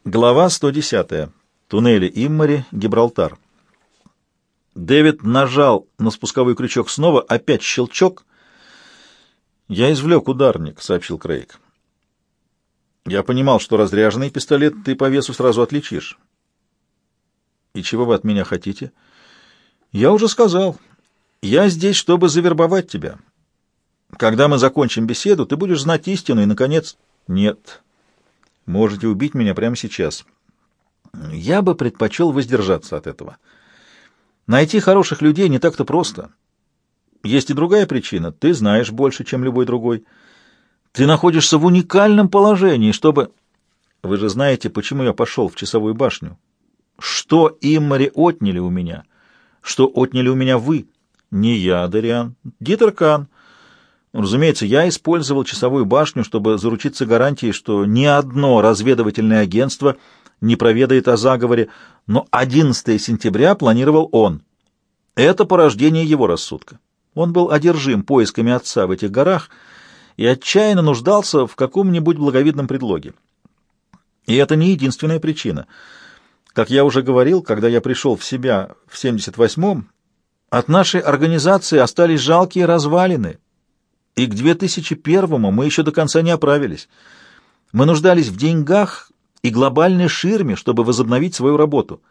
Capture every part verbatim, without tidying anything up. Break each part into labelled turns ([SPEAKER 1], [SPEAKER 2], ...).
[SPEAKER 1] Глава сто десятая. Туннели Иммари, Гибралтар. Дэвид нажал на спусковой крючок снова, опять щелчок. «Я извлек ударник», — сообщил Крейг. «Я понимал, что разряженный пистолет ты по весу сразу отличишь». «И чего вы от меня хотите?» «Я уже сказал. Я здесь, чтобы завербовать тебя. Когда мы закончим беседу, ты будешь знать истину и, наконец...» «Нет. Можете убить меня прямо сейчас. Я бы предпочел воздержаться от этого. Найти хороших людей не так-то просто. Есть и другая причина. Ты знаешь больше, чем любой другой. Ты находишься в уникальном положении, чтобы... Вы же знаете, почему я пошел в часовую башню. Что Иммари отняли у меня? Что отняли у меня вы? Не я, Дариан. Дитер Кан. Разумеется, я использовал часовую башню, чтобы заручиться гарантией, что ни одно разведывательное агентство не проведает о заговоре, но одиннадцатого сентября планировал он. Это порождение его рассудка. Он был одержим поисками отца в этих горах и отчаянно нуждался в каком-нибудь благовидном предлоге. И это не единственная причина. Как я уже говорил, когда я пришел в себя в семьдесят восьмом, от нашей организации остались жалкие развалины, и к две тысячи первому мы еще до конца не оправились. Мы нуждались в деньгах и глобальной ширме, чтобы возобновить свою работу.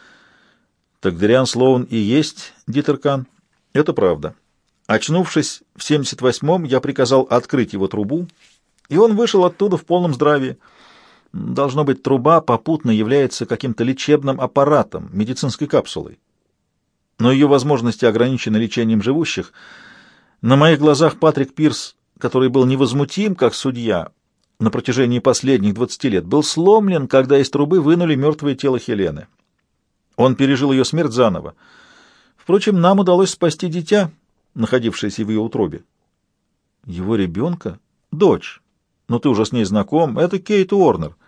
[SPEAKER 1] Так Дариан Слоун и есть Дитер Кан? Это правда. Очнувшись в семьдесят восьмом, я приказал открыть его трубу, и он вышел оттуда в полном здравии. Должно быть, труба попутно является каким-то лечебным аппаратом, медицинской капсулой. Но ее возможности ограничены лечением живущих. На моих глазах Патрик Пирс, который был невозмутим, как судья, на протяжении последних двадцати лет, был сломлен, когда из трубы вынули мертвое тело Хелены. Он пережил ее смерть заново. Впрочем, нам удалось спасти дитя, находившееся в ее утробе. Его ребенка? Дочь. Но ты уже с ней знаком. Это Кейт Уорнер.